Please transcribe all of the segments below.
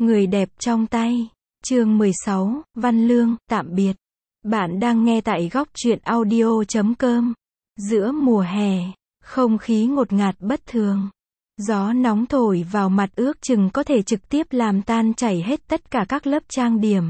Người đẹp trong tay. Chương 16, Văn Lương, tạm biệt. Bạn đang nghe tại góc truyện audio.com. Giữa mùa hè, không khí ngột ngạt bất thường. Gió nóng thổi vào mặt ước chừng có thể trực tiếp làm tan chảy hết tất cả các lớp trang điểm.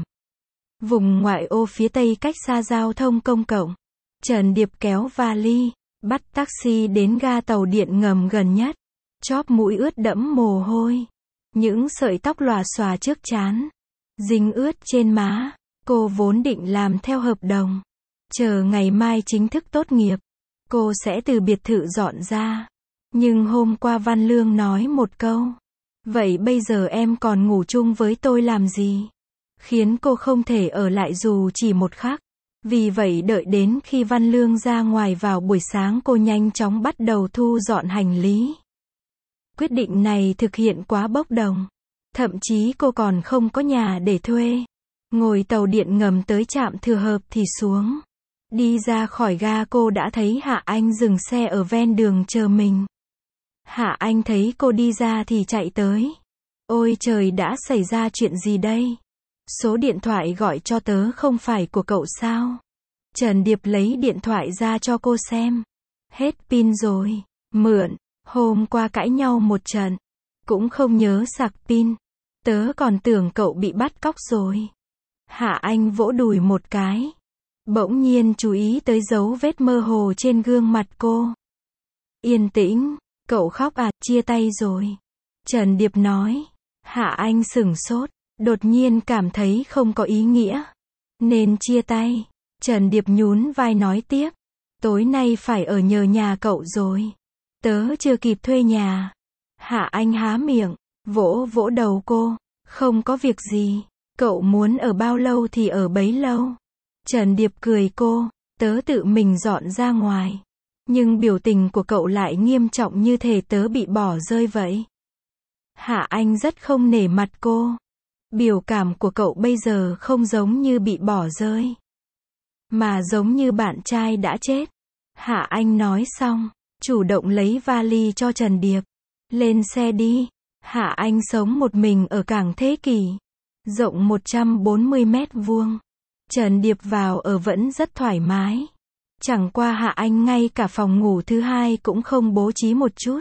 Vùng ngoại ô phía tây cách xa giao thông công cộng. Trần Điệp kéo vali, bắt taxi đến ga tàu điện ngầm gần nhất. Chóp mũi ướt đẫm mồ hôi. Những sợi tóc lòa xòa trước trán, dính ướt trên má. Cô vốn định làm theo hợp đồng. Chờ ngày mai chính thức tốt nghiệp, cô sẽ từ biệt thự dọn ra. Nhưng hôm qua Văn Lương nói một câu. Vậy bây giờ em còn ngủ chung với tôi làm gì? Khiến cô không thể ở lại dù chỉ một khắc. Vì vậy đợi đến khi Văn Lương ra ngoài vào buổi sáng cô nhanh chóng bắt đầu thu dọn hành lý. Quyết định này thực hiện quá bốc đồng. Thậm chí cô còn không có nhà để thuê. Ngồi tàu điện ngầm tới trạm Thừa Hợp thì xuống. Đi ra khỏi ga cô đã thấy Hạ Anh dừng xe ở ven đường chờ mình. Hạ Anh thấy cô đi ra thì chạy tới. Ôi trời, đã xảy ra chuyện gì đây? Số điện thoại gọi cho tớ không phải của cậu sao? Trần Điệp lấy điện thoại ra cho cô xem. Hết pin rồi. Mượn. Hôm qua cãi nhau một trận. Cũng không nhớ sạc pin. Tớ còn tưởng cậu bị bắt cóc rồi. Hạ Anh vỗ đùi một cái. Bỗng nhiên chú ý tới dấu vết mơ hồ trên gương mặt cô. Yên tĩnh. Cậu khóc à, chia tay rồi. Trần Điệp nói. Hạ Anh sửng sốt. Đột nhiên cảm thấy không có ý nghĩa. Nên chia tay. Trần Điệp nhún vai nói tiếp. Tối nay phải ở nhờ nhà cậu rồi. Tớ chưa kịp thuê nhà. Hạ Anh há miệng, vỗ vỗ đầu cô. Không có việc gì. Cậu muốn ở bao lâu thì ở bấy lâu. Trần Điệp cười cô. Tớ tự mình dọn ra ngoài. Nhưng biểu tình của cậu lại nghiêm trọng như thể tớ bị bỏ rơi vậy. Hạ Anh rất không nể mặt cô. Biểu cảm của cậu bây giờ không giống như bị bỏ rơi, mà giống như bạn trai đã chết. Hạ Anh nói xong, chủ động lấy vali cho Trần Điệp. Lên xe đi. Hạ Anh sống một mình ở cảng Thế Kỷ. Rộng 140 mét vuông. Trần Điệp vào ở vẫn rất thoải mái. Chẳng qua Hạ Anh ngay cả phòng ngủ thứ hai cũng không bố trí một chút.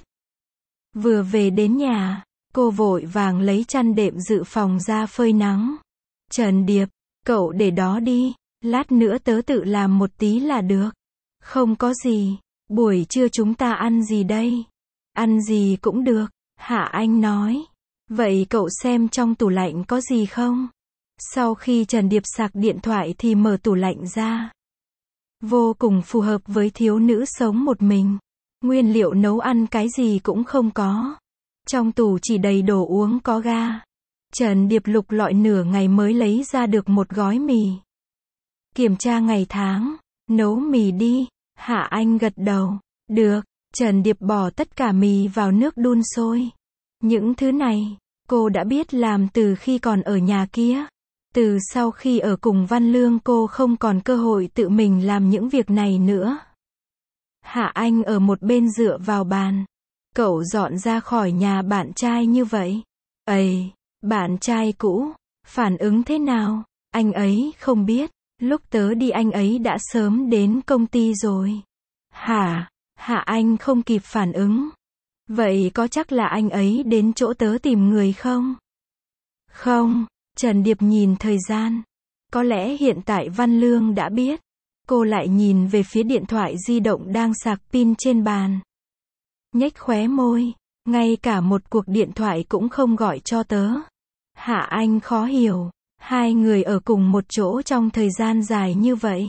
Vừa về đến nhà, cô vội vàng lấy chăn đệm dự phòng ra phơi nắng. Trần Điệp, cậu để đó đi. Lát nữa tớ tự làm một tí là được. Không có gì. Buổi trưa chúng ta ăn gì đây? Ăn gì cũng được. Hạ Anh nói. Vậy cậu xem trong tủ lạnh có gì không? Sau khi Trần Điệp sạc điện thoại thì mở tủ lạnh ra. Vô cùng phù hợp với thiếu nữ sống một mình. Nguyên liệu nấu ăn cái gì cũng không có. Trong tủ chỉ đầy đồ uống có ga. Trần Điệp lục lọi nửa ngày mới lấy ra được một gói mì. Kiểm tra ngày tháng. Nấu mì đi. Hạ Anh gật đầu. Được. Trần Điệp bỏ tất cả mì vào nước đun sôi. Những thứ này, cô đã biết làm từ khi còn ở nhà kia. Từ sau khi ở cùng Văn Lương cô không còn cơ hội tự mình làm những việc này nữa. Hạ Anh ở một bên dựa vào bàn. Cậu dọn ra khỏi nhà bạn trai như vậy. Ây, bạn trai cũ, phản ứng thế nào? Anh ấy không biết, lúc tớ đi anh ấy đã sớm đến công ty rồi. Hả? Hạ Anh không kịp phản ứng. Vậy có chắc là anh ấy đến chỗ tớ tìm người không? Không. Trần Điệp nhìn thời gian. Có lẽ hiện tại Văn Lương đã biết. Cô lại nhìn về phía điện thoại di động đang sạc pin trên bàn. Nhếch khóe môi. Ngay cả một cuộc điện thoại cũng không gọi cho tớ. Hạ Anh khó hiểu. Hai người ở cùng một chỗ trong thời gian dài như vậy.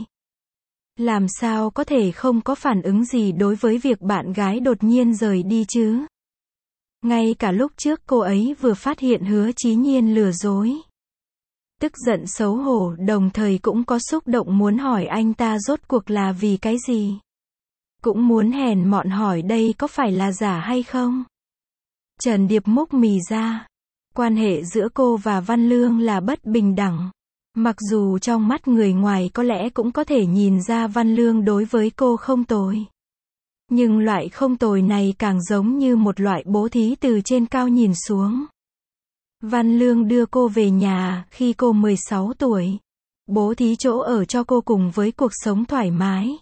Làm sao có thể không có phản ứng gì đối với việc bạn gái đột nhiên rời đi chứ? Ngay cả lúc trước cô ấy vừa phát hiện Hứa Chí Nhiên lừa dối. Tức giận xấu hổ, đồng thời cũng có xúc động muốn hỏi anh ta rốt cuộc là vì cái gì. Cũng muốn hèn mọn hỏi đây có phải là giả hay không. Trần Điệp múc mì ra. Quan hệ giữa cô và Văn Lương là bất bình đẳng. Mặc dù trong mắt người ngoài có lẽ cũng có thể nhìn ra Văn Lương đối với cô không tồi. Nhưng loại không tồi này càng giống như một loại bố thí từ trên cao nhìn xuống. Văn Lương đưa cô về nhà khi cô 16 tuổi. Bố thí chỗ ở cho cô cùng với cuộc sống thoải mái.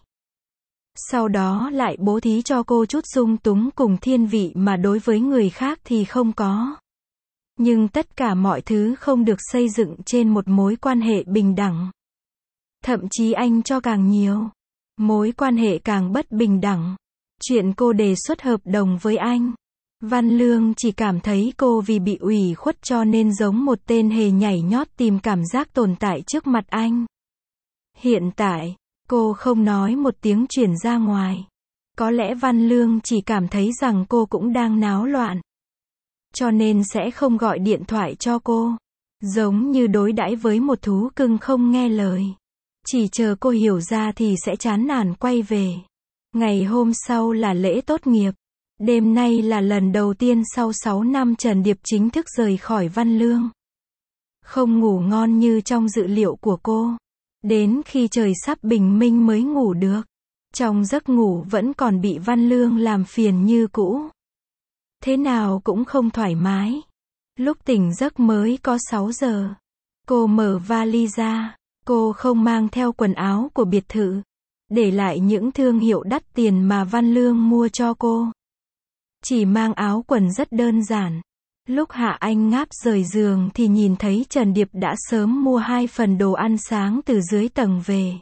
Sau đó lại bố thí cho cô chút dung túng cùng thiên vị mà đối với người khác thì không có. Nhưng tất cả mọi thứ không được xây dựng trên một mối quan hệ bình đẳng. Thậm chí anh cho càng nhiều, mối quan hệ càng bất bình đẳng. Chuyện cô đề xuất hợp đồng với anh, Văn Lương chỉ cảm thấy cô vì bị ủy khuất cho nên giống một tên hề nhảy nhót tìm cảm giác tồn tại trước mặt anh. Hiện tại, cô không nói một tiếng chuyển ra ngoài. Có lẽ Văn Lương chỉ cảm thấy rằng cô cũng đang náo loạn. Cho nên sẽ không gọi điện thoại cho cô. Giống như đối đãi với một thú cưng không nghe lời. Chỉ chờ cô hiểu ra thì sẽ chán nản quay về. Ngày hôm sau là lễ tốt nghiệp. Đêm nay là lần đầu tiên sau 6 năm Trần Điệp chính thức rời khỏi Văn Lương. Không ngủ ngon như trong dự liệu của cô. Đến khi trời sắp bình minh mới ngủ được. Trong giấc ngủ vẫn còn bị Văn Lương làm phiền như cũ. Thế nào cũng không thoải mái. Lúc tỉnh giấc mới có 6 giờ. Cô mở vali ra. Cô không mang theo quần áo của biệt thự. Để lại những thương hiệu đắt tiền mà Văn Lương mua cho cô. Chỉ mang áo quần rất đơn giản. Lúc Hạ Anh ngáp rời giường thì nhìn thấy Trần Điệp đã sớm mua 2 phần đồ ăn sáng từ dưới tầng về.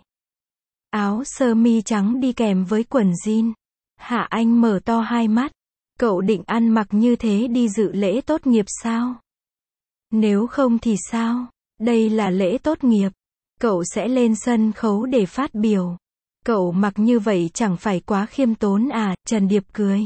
Áo sơ mi trắng đi kèm với quần jean. Hạ Anh mở to hai mắt. Cậu định ăn mặc như thế đi dự lễ tốt nghiệp sao? Nếu không thì sao? Đây là lễ tốt nghiệp. Cậu sẽ lên sân khấu để phát biểu. Cậu mặc như vậy chẳng phải quá khiêm tốn à? Trần Điệp cười.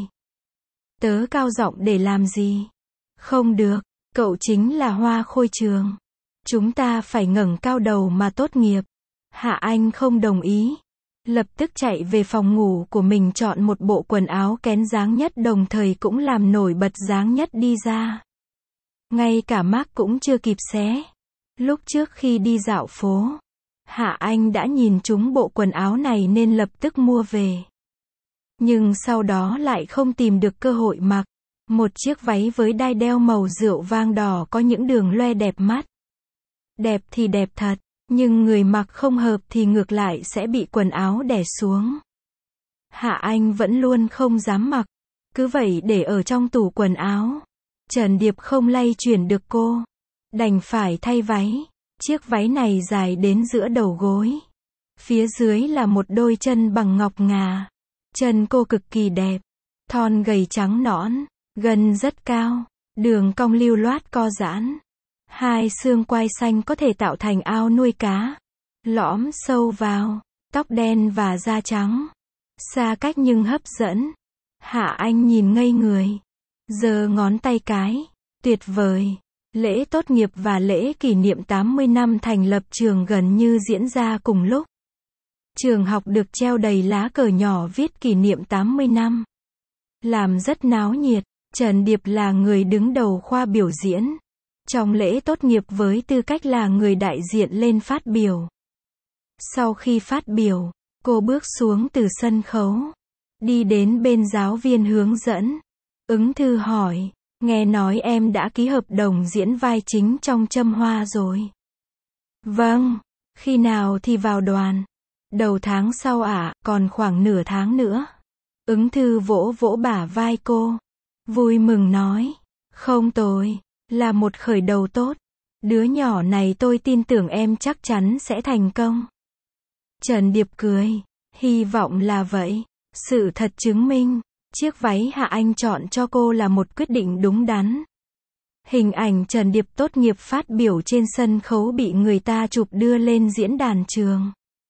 Tớ cao giọng để làm gì? Không được, cậu chính là hoa khôi trường. Chúng ta phải ngẩng cao đầu mà tốt nghiệp. Hạ Anh không đồng ý. Lập tức chạy về phòng ngủ của mình chọn một bộ quần áo kén dáng nhất đồng thời cũng làm nổi bật dáng nhất đi ra. Ngay cả Mark cũng chưa kịp xé. Lúc trước khi đi dạo phố, Hạ Anh đã nhìn trúng bộ quần áo này nên lập tức mua về. Nhưng sau đó lại không tìm được cơ hội mặc. Một chiếc váy với đai đeo màu rượu vang đỏ có những đường loe đẹp mắt. Đẹp thì đẹp thật, nhưng người mặc không hợp thì ngược lại sẽ bị quần áo đè xuống. Hạ Anh vẫn luôn không dám mặc. Cứ vậy để ở trong tủ quần áo. Trần Điệp không lay chuyển được cô. Đành phải thay váy. Chiếc váy này dài đến giữa đầu gối. Phía dưới là một đôi chân bằng ngọc ngà. Chân cô cực kỳ đẹp. Thon gầy trắng nõn. Gân rất cao. Đường cong lưu loát co giãn. Hai xương quai xanh có thể tạo thành ao nuôi cá. Lõm sâu vào. Tóc đen và da trắng. Xa cách nhưng hấp dẫn. Hạ Anh nhìn ngây người. Giơ ngón tay cái. Tuyệt vời. Lễ tốt nghiệp và lễ kỷ niệm 80 năm thành lập trường gần như diễn ra cùng lúc. Trường học được treo đầy lá cờ nhỏ viết kỷ niệm 80 năm. Làm rất náo nhiệt. Trần Điệp là người đứng đầu khoa biểu diễn. Trong lễ tốt nghiệp với tư cách là người đại diện lên phát biểu. Sau khi phát biểu, cô bước xuống từ sân khấu. Đi đến bên giáo viên hướng dẫn. Ứng thư hỏi, nghe nói em đã ký hợp đồng diễn vai chính trong Châm Hoa rồi. Vâng, khi nào thì vào đoàn? Đầu tháng sau ạ, còn khoảng nửa tháng nữa. Ứng thư vỗ vỗ bả vai cô. Vui mừng nói, không tồi, là một khởi đầu tốt. Đứa nhỏ này tôi tin tưởng em chắc chắn sẽ thành công. Trần Điệp cười, hy vọng là vậy. Sự thật chứng minh, chiếc váy Hạ Anh chọn cho cô là một quyết định đúng đắn. Hình ảnh Trần Điệp tốt nghiệp phát biểu trên sân khấu bị người ta chụp đưa lên diễn đàn trường.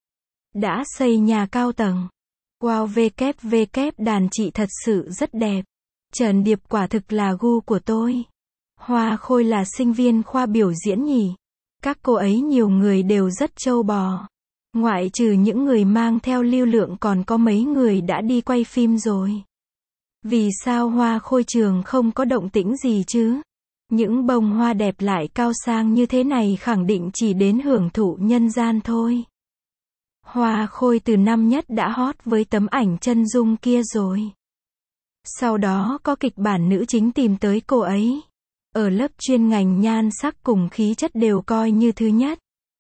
Đã xây nhà cao tầng. Wow WWW đàn chị thật sự rất đẹp. Trần Điệp quả thực là gu của tôi. Hoa Khôi là sinh viên khoa biểu diễn nhỉ? Các cô ấy nhiều người đều rất trâu bò. Ngoại trừ những người mang theo lưu lượng còn có mấy người đã đi quay phim rồi. Vì sao Hoa Khôi trường không có động tĩnh gì chứ? Những bông hoa đẹp lại cao sang như thế này khẳng định chỉ đến hưởng thụ nhân gian thôi. Hoa Khôi từ năm nhất đã hot với tấm ảnh chân dung kia rồi. Sau đó có kịch bản nữ chính tìm tới cô ấy. ở lớp chuyên ngành nhan sắc cùng khí chất đều coi như thứ nhất.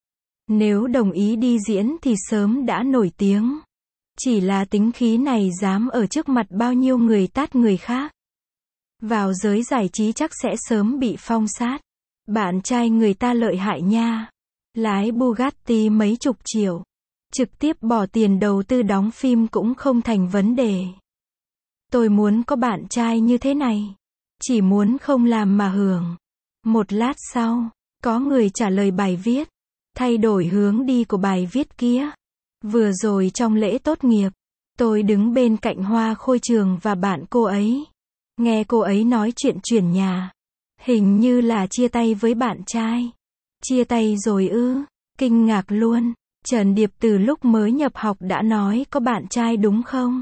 Nếu đồng ý đi diễn thì sớm đã nổi tiếng. Chỉ là tính khí này dám ở trước mặt bao nhiêu người tát người khác. Vào giới giải trí chắc sẽ sớm bị phong sát. Bạn trai người ta lợi hại nha. Lái Bugatti mấy chục triệu. Trực tiếp bỏ tiền đầu tư đóng phim cũng không thành vấn đề. Tôi muốn có bạn trai như thế này. Chỉ muốn không làm mà hưởng. Một lát sau, có người trả lời bài viết. Thay đổi hướng đi của bài viết kia. Vừa rồi trong lễ tốt nghiệp, tôi đứng bên cạnh Hoa Khôi Trường và bạn cô ấy. Nghe cô ấy nói chuyện chuyển nhà. Hình như là chia tay với bạn trai. Chia tay rồi ư? Kinh ngạc luôn. Trần Điệp từ lúc mới nhập học đã nói có bạn trai đúng không?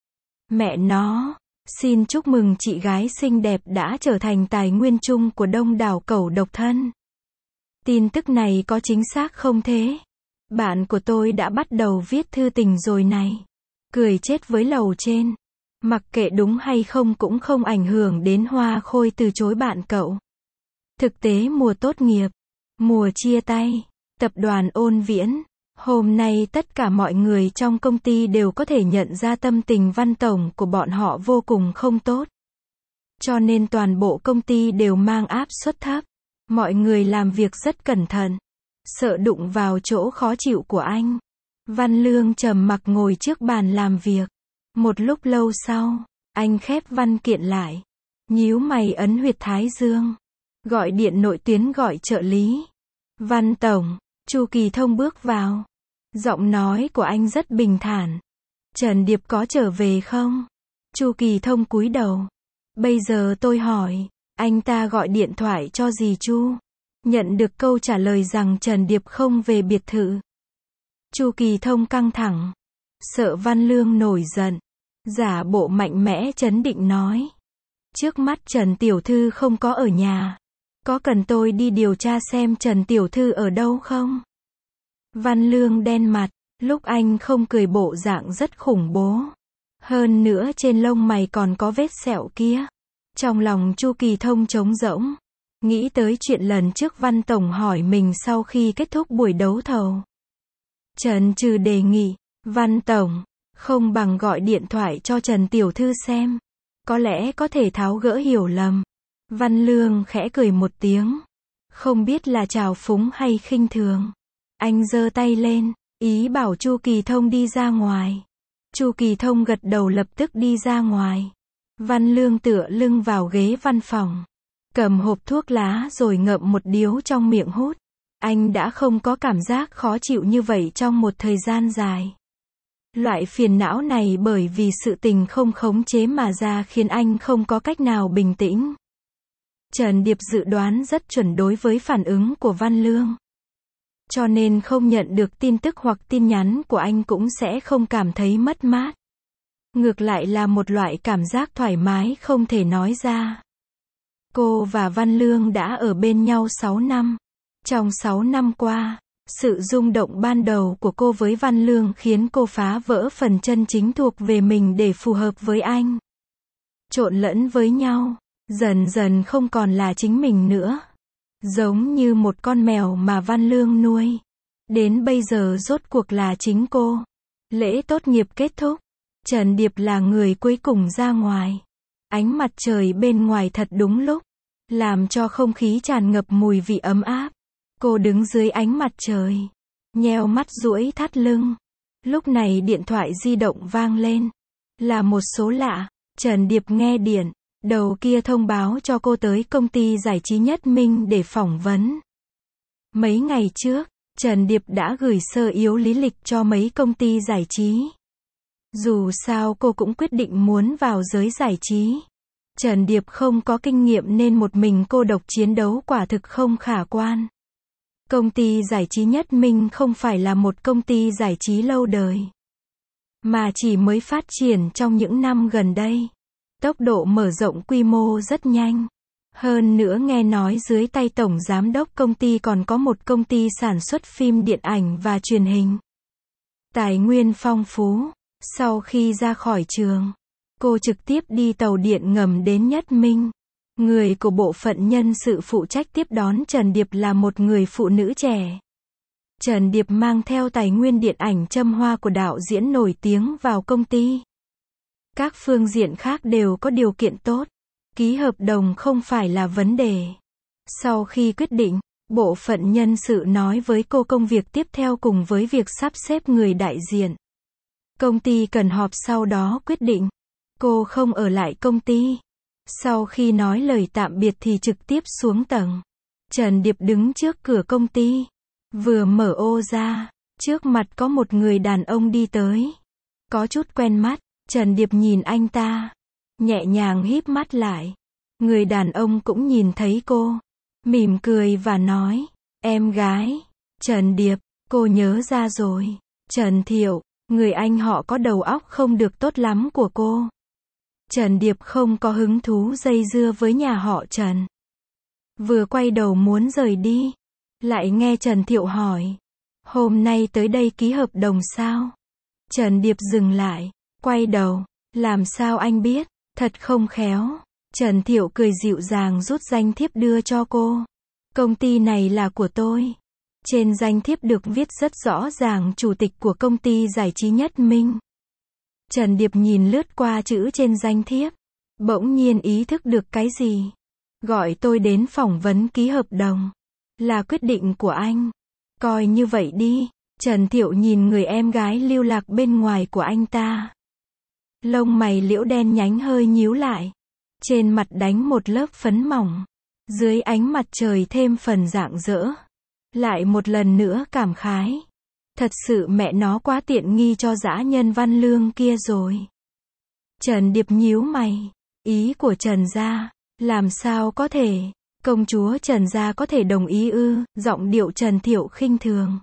Mẹ nó, xin chúc mừng chị gái xinh đẹp đã trở thành tài nguyên chung của đông đảo cẩu độc thân. Tin tức này có chính xác không thế? Bạn của tôi đã bắt đầu viết thư tình rồi này. Cười chết với lầu trên. Mặc kệ đúng hay không cũng không ảnh hưởng đến Hoa Khôi từ chối bạn cậu. Thực tế mùa tốt nghiệp, mùa chia tay, tập đoàn Ôn Viễn. Hôm nay tất cả mọi người trong công ty đều có thể nhận ra tâm tình Văn tổng của bọn họ vô cùng không tốt. Cho nên toàn bộ công ty đều mang áp suất thấp. Mọi người làm việc rất cẩn thận. Sợ đụng vào chỗ khó chịu của anh. Văn Lương trầm mặc ngồi trước bàn làm việc. Một lúc lâu sau, anh khép văn kiện lại. Nhíu mày ấn huyệt thái dương. Gọi điện nội tuyến gọi trợ lý. Văn tổng, Chu Kỳ Thông bước vào. Giọng nói của anh rất bình thản. Trần Điệp có trở về không? Chu Kỳ Thông cúi đầu. Bây giờ tôi hỏi, anh ta gọi điện thoại cho dì Chu. Nhận được câu trả lời rằng Trần Điệp không về biệt thự. Chu Kỳ Thông căng thẳng. Sợ Văn Lương nổi giận. Giả bộ mạnh mẽ trấn định nói. Trước mắt Trần Tiểu Thư không có ở nhà. Có cần tôi đi điều tra xem Trần Tiểu Thư ở đâu không? Văn Lương đen mặt. Lúc anh không cười bộ dạng rất khủng bố. Hơn nữa trên lông mày còn có vết sẹo kia. Trong lòng Chu Kỳ Thông trống rỗng. Nghĩ tới chuyện lần trước Văn tổng hỏi mình sau khi kết thúc buổi đấu thầu. Trần Trừ đề nghị, Văn tổng, không bằng gọi điện thoại cho Trần Tiểu Thư xem. Có lẽ có thể tháo gỡ hiểu lầm. Văn Lương khẽ cười một tiếng. Không biết là trào phúng hay khinh thường. Anh giơ tay lên, ý bảo Chu Kỳ Thông đi ra ngoài. Chu Kỳ Thông gật đầu lập tức đi ra ngoài. Văn Lương tựa lưng vào ghế văn phòng. Cầm hộp thuốc lá rồi ngậm một điếu trong miệng hút. Anh đã không có cảm giác khó chịu như vậy trong một thời gian dài. Loại phiền não này bởi vì sự tình không khống chế mà ra khiến anh không có cách nào bình tĩnh. Trần Điệp dự đoán rất chuẩn đối với phản ứng của Văn Lương. Cho nên không nhận được tin tức hoặc tin nhắn của anh cũng sẽ không cảm thấy mất mát. Ngược lại là một loại cảm giác thoải mái không thể nói ra. Cô và Văn Lương đã ở bên nhau 6 năm. Trong 6 năm qua, sự rung động ban đầu của cô với Văn Lương khiến cô phá vỡ phần chân chính thuộc về mình để phù hợp với anh. Trộn lẫn với nhau, dần dần không còn là chính mình nữa. Giống như một con mèo mà Văn Lương nuôi. Đến bây giờ rốt cuộc là chính cô. Lễ tốt nghiệp kết thúc. Trần Điệp là người cuối cùng ra ngoài. Ánh mặt trời bên ngoài thật đúng lúc. Làm cho không khí tràn ngập mùi vị ấm áp. Cô đứng dưới ánh mặt trời. Nheo mắt duỗi thắt lưng. Lúc này điện thoại di động vang lên. Là một số lạ. Trần Điệp nghe điện. Đầu kia thông báo cho cô tới công ty giải trí Nhất Minh để phỏng vấn. Mấy ngày trước, Trần Điệp đã gửi sơ yếu lý lịch cho mấy công ty giải trí. Dù sao cô cũng quyết định muốn vào giới giải trí. Trần Điệp không có kinh nghiệm nên một mình cô độc chiến đấu quả thực không khả quan. Công ty giải trí Nhất Minh không phải là một công ty giải trí lâu đời, mà chỉ mới phát triển trong những năm gần đây. Tốc độ mở rộng quy mô rất nhanh. Hơn nữa nghe nói dưới tay tổng giám đốc công ty còn có một công ty sản xuất phim điện ảnh và truyền hình. Tài nguyên phong phú. Sau khi ra khỏi trường, cô trực tiếp đi tàu điện ngầm đến Nhất Minh. Người của bộ phận nhân sự phụ trách tiếp đón Trần Điệp là một người phụ nữ trẻ. Trần Điệp mang theo tài nguyên điện ảnh Châm Hoa của đạo diễn nổi tiếng vào công ty. Các phương diện khác đều có điều kiện tốt. Ký hợp đồng không phải là vấn đề. Sau khi quyết định, bộ phận nhân sự nói với cô công việc tiếp theo cùng với việc sắp xếp người đại diện. Công ty cần họp sau đó quyết định. Cô không ở lại công ty. Sau khi nói lời tạm biệt thì trực tiếp xuống tầng. Trần Điệp đứng trước cửa công ty. Vừa mở ô ra, trước mặt có một người đàn ông đi tới. Có chút quen mắt, Trần Điệp nhìn anh ta. Nhẹ nhàng híp mắt lại. Người đàn ông cũng nhìn thấy cô. Mỉm cười và nói, em gái. Trần Điệp, cô nhớ ra rồi. Trần Thiệu, người anh họ có đầu óc không được tốt lắm của cô. Trần Điệp không có hứng thú dây dưa với nhà họ Trần. Vừa quay đầu muốn rời đi, lại nghe Trần Thiệu hỏi, hôm nay tới đây ký hợp đồng sao? Trần Điệp dừng lại, quay đầu, làm sao anh biết, thật không khéo. Trần Thiệu cười dịu dàng rút danh thiếp đưa cho cô. Công ty này là của tôi. Trên danh thiếp được viết rất rõ ràng chủ tịch của công ty giải trí Nhất Minh. Trần Điệp nhìn lướt qua chữ trên danh thiếp. Bỗng nhiên ý thức được cái gì. Gọi tôi đến phỏng vấn ký hợp đồng. Là quyết định của anh. Coi như vậy đi. Trần Thiệu nhìn người em gái lưu lạc bên ngoài của anh ta. Lông mày liễu đen nhánh hơi nhíu lại. Trên mặt đánh một lớp phấn mỏng. Dưới ánh mặt trời thêm phần rạng rỡ. Lại một lần nữa cảm khái. Thật sự mẹ nó quá tiện nghi cho dã nhân Văn Lương kia rồi. Trần Điệp nhíu mày. Ý của Trần gia, làm sao có thể? Công chúa Trần gia có thể đồng ý ư? Giọng điệu Trần Thiệu khinh thường.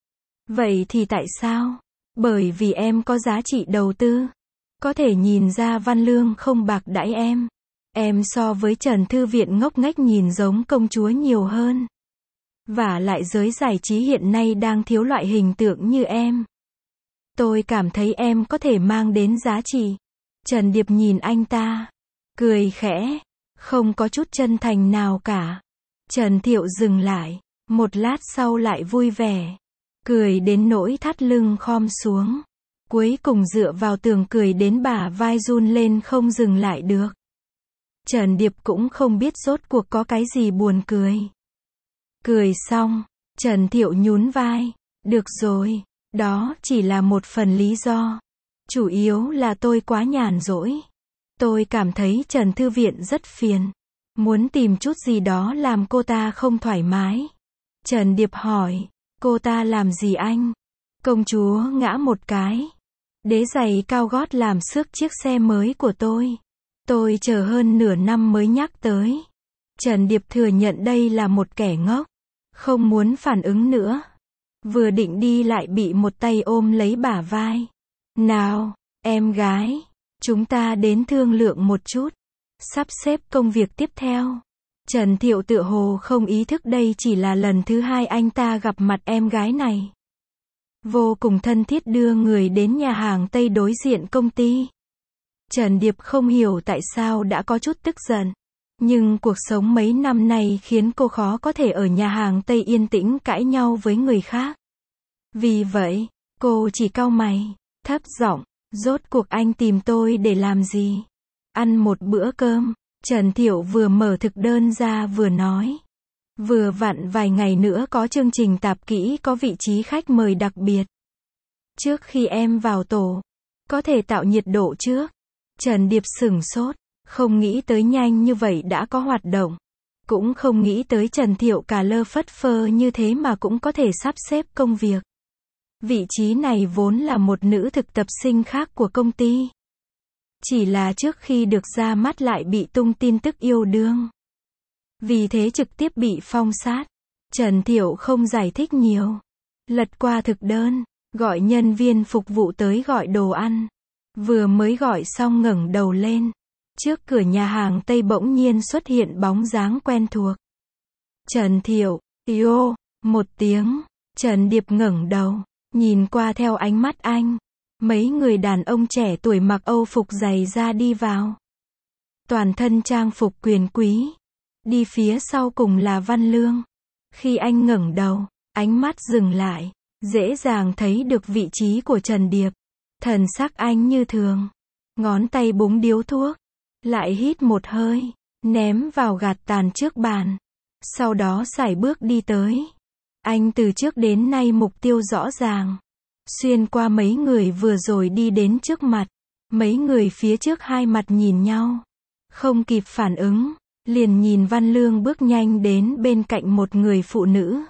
Vậy thì tại sao? Bởi vì em có giá trị đầu tư. Có thể nhìn ra Văn Lương không bạc đãi em. Em so với Trần Thư Viện ngốc nghếch nhìn giống công chúa nhiều hơn. Và lại giới giải trí hiện nay đang thiếu loại hình tượng như em. Tôi cảm thấy em có thể mang đến giá trị. Trần Điệp nhìn anh ta. Cười khẽ. Không có chút chân thành nào cả. Trần Thiệu dừng lại. Một lát sau lại vui vẻ. Cười đến nỗi thắt lưng khom xuống. Cuối cùng dựa vào tường cười đến bả vai run lên không dừng lại được. Trần Điệp cũng không biết rốt cuộc có cái gì buồn cười. Cười xong, Trần Thiệu nhún vai. Được rồi, đó chỉ là một phần lý do. Chủ yếu là tôi quá nhàn rỗi. Tôi cảm thấy Trần Thư Viện rất phiền. Muốn tìm chút gì đó làm cô ta không thoải mái. Trần Điệp hỏi, cô ta làm gì anh? Công chúa ngã một cái. Đế giày cao gót làm xước chiếc xe mới của tôi. Tôi chờ hơn nửa năm mới nhắc tới. Trần Điệp thừa nhận đây là một kẻ ngốc. Không muốn phản ứng nữa. Vừa định đi lại bị một tay ôm lấy bả vai. Nào, em gái. Chúng ta đến thương lượng một chút. Sắp xếp công việc tiếp theo. Trần Thiệu tựa hồ không ý thức đây chỉ là lần thứ hai anh ta gặp mặt em gái này. Vô cùng thân thiết đưa người đến nhà hàng Tây đối diện công ty. Trần Điệp không hiểu tại sao đã có chút tức giận. Nhưng cuộc sống mấy năm nay khiến cô khó có thể ở nhà hàng Tây yên tĩnh cãi nhau với người khác. Vì vậy, cô chỉ cau mày, thấp giọng, rốt cuộc anh tìm tôi để làm gì? Ăn một bữa cơm. Trần Thiệu vừa mở thực đơn ra vừa nói. Vừa vặn vài ngày nữa có chương trình tạp kỹ có vị trí khách mời đặc biệt. Trước khi em vào tổ, có thể tạo nhiệt độ trước. Trần Điệp sửng sốt, không nghĩ tới nhanh như vậy đã có hoạt động. Cũng không nghĩ tới Trần Thiệu cả lơ phất phơ như thế mà cũng có thể sắp xếp công việc. Vị trí này vốn là một nữ thực tập sinh khác của công ty. Chỉ là trước khi được ra mắt lại bị tung tin tức yêu đương. Vì thế trực tiếp bị phong sát. Trần Thiệu không giải thích nhiều. Lật qua thực đơn, gọi nhân viên phục vụ tới gọi đồ ăn. Vừa mới gọi xong ngẩng đầu lên. Trước cửa nhà hàng Tây bỗng nhiên xuất hiện bóng dáng quen thuộc. Trần Thiệu, yêu, một tiếng. Trần Điệp ngẩng đầu, nhìn qua theo ánh mắt anh. Mấy người đàn ông trẻ tuổi mặc Âu phục giày da đi vào. toàn thân trang phục quyền quý. Đi phía sau cùng là Văn Lương. Khi anh ngẩng đầu, ánh mắt dừng lại, dễ dàng thấy được vị trí của Trần Điệp. Thần sắc anh như thường. Ngón tay búng điếu thuốc, lại hít một hơi, ném vào gạt tàn trước bàn. Sau đó sải bước đi tới. Anh từ trước đến nay mục tiêu rõ ràng. Xuyên qua mấy người vừa rồi đi đến trước mặt. Mấy người phía trước hai mặt nhìn nhau. Không kịp phản ứng, liền nhìn Văn Lương bước nhanh đến bên cạnh một người phụ nữ.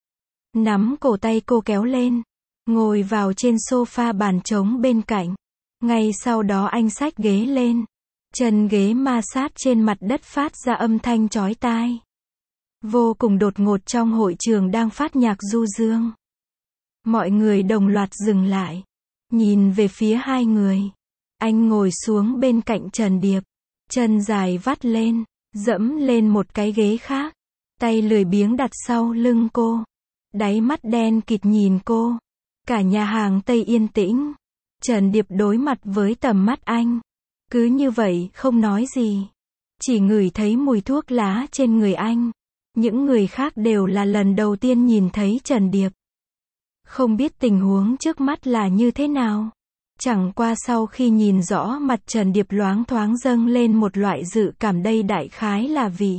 Nắm cổ tay cô kéo lên, ngồi vào trên sofa bàn trống bên cạnh. Ngay sau đó anh xách ghế lên. Chân ghế ma sát trên mặt đất phát ra âm thanh chói tai. Vô cùng đột ngột trong hội trường đang phát nhạc du dương. Mọi người đồng loạt dừng lại, nhìn về phía hai người. Anh ngồi xuống bên cạnh Trần Điệp, chân dài vắt lên, dẫm lên một cái ghế khác, tay lười biếng đặt sau lưng cô. Đáy mắt đen kịt nhìn cô. Cả nhà hàng Tây yên tĩnh. Trần Điệp đối mặt với tầm mắt anh. Cứ như vậy không nói gì. Chỉ ngửi thấy mùi thuốc lá trên người anh. Những người khác đều là lần đầu tiên nhìn thấy Trần Điệp. Không biết tình huống trước mắt là như thế nào. Chẳng qua sau khi nhìn rõ mặt Trần Điệp loáng thoáng dâng lên một loại dự cảm đây đại khái là vì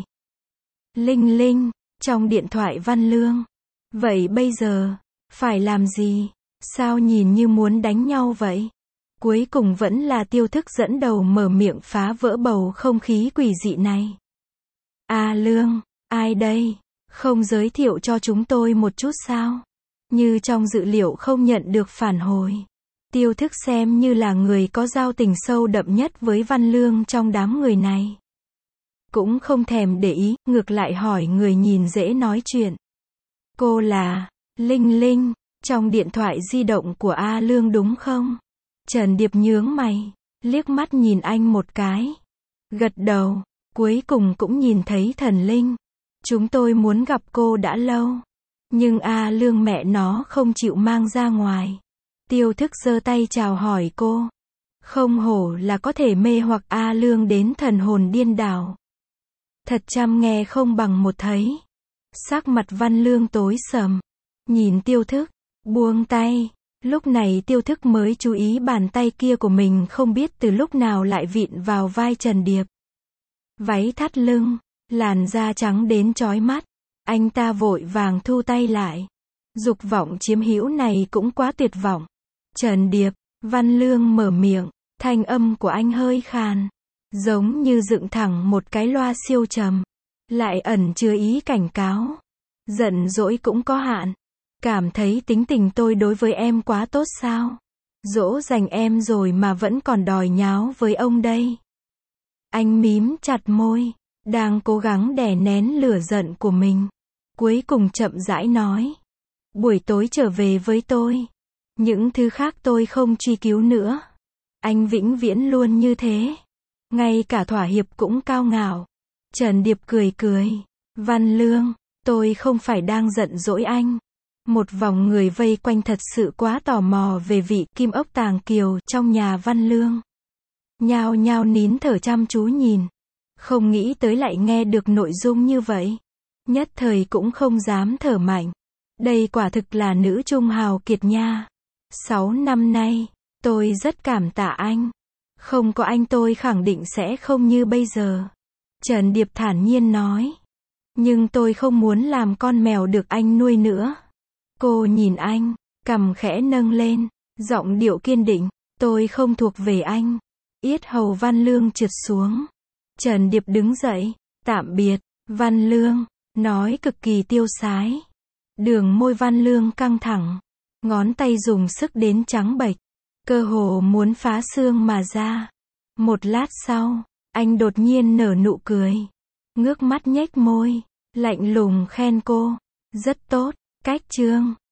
Linh Linh, trong điện thoại Văn Lương. Vậy bây giờ, phải làm gì? Sao nhìn như muốn đánh nhau vậy? Cuối cùng vẫn là Tiêu Thức dẫn đầu mở miệng phá vỡ bầu không khí quỷ dị này. A Lương, ai đây? Không giới thiệu cho chúng tôi một chút sao? Như trong dự liệu không nhận được phản hồi. Tiêu Thức xem như là người có giao tình sâu đậm nhất với Văn Lương trong đám người này. Cũng không thèm để ý, ngược lại hỏi người nhìn dễ nói chuyện. Cô là Linh Linh, trong điện thoại di động của A Lương đúng không? Trần Điệp nhướng mày, liếc mắt nhìn anh một cái. Gật đầu, cuối cùng cũng nhìn thấy Thần Linh. Chúng tôi muốn gặp cô đã lâu. Nhưng A Lương mẹ nó không chịu mang ra ngoài. Tiêu Thức giơ tay chào hỏi cô. Không hổ là có thể mê hoặc A Lương đến thần hồn điên đảo. Thật chăm nghe không bằng một thấy. Sắc mặt Văn Lương tối sầm. Nhìn Tiêu Thức, buông tay. Lúc này Tiêu Thức mới chú ý bàn tay kia của mình không biết từ lúc nào lại vịn vào vai Trần Điệp. Váy thắt lưng, làn da trắng đến chói mắt. Anh ta vội vàng thu tay lại. Dục vọng chiếm hữu này cũng quá tuyệt vọng. Trần Điệp, Văn Lương mở miệng, thanh âm của anh hơi khàn. Giống như dựng thẳng một cái loa siêu trầm. Lại ẩn chứa ý cảnh cáo. Giận dỗi cũng có hạn. Cảm thấy tính tình tôi đối với em quá tốt sao? Dỗ dành em rồi mà vẫn còn đòi nháo với ông đây. Anh mím chặt môi, đang cố gắng đè nén lửa giận của mình. Cuối cùng chậm rãi nói. Buổi tối trở về với tôi. Những thứ khác tôi không truy cứu nữa. Anh vĩnh viễn luôn như thế. Ngay cả thỏa hiệp cũng cao ngạo. Trần Điệp cười cười. Văn Lương, tôi không phải đang giận dỗi anh. Một vòng người vây quanh thật sự quá tò mò về vị kim ốc tàng kiều trong nhà Văn Lương. Nhao nhao nín thở chăm chú nhìn. Không nghĩ tới lại nghe được nội dung như vậy. Nhất thời cũng không dám thở mạnh. Đây quả thực là nữ trung hào kiệt nha. 6 năm nay, tôi rất cảm tạ anh. Không có anh tôi khẳng định sẽ không như bây giờ. Trần Điệp thản nhiên nói. Nhưng tôi không muốn làm con mèo được anh nuôi nữa. Cô nhìn anh, cằm khẽ nâng lên, giọng điệu kiên định. Tôi không thuộc về anh. Yết hầu Văn Lương trượt xuống. Trần Điệp đứng dậy. Tạm biệt, Văn Lương. Nói cực kỳ tiêu sái. Đường môi Văn Lương căng thẳng. Ngón tay dùng sức đến trắng bệch. Cơ hồ muốn phá xương mà ra. Một lát sau, anh đột nhiên nở nụ cười. Ngước mắt nhếch môi. Lạnh lùng khen cô. Rất tốt, cách chương.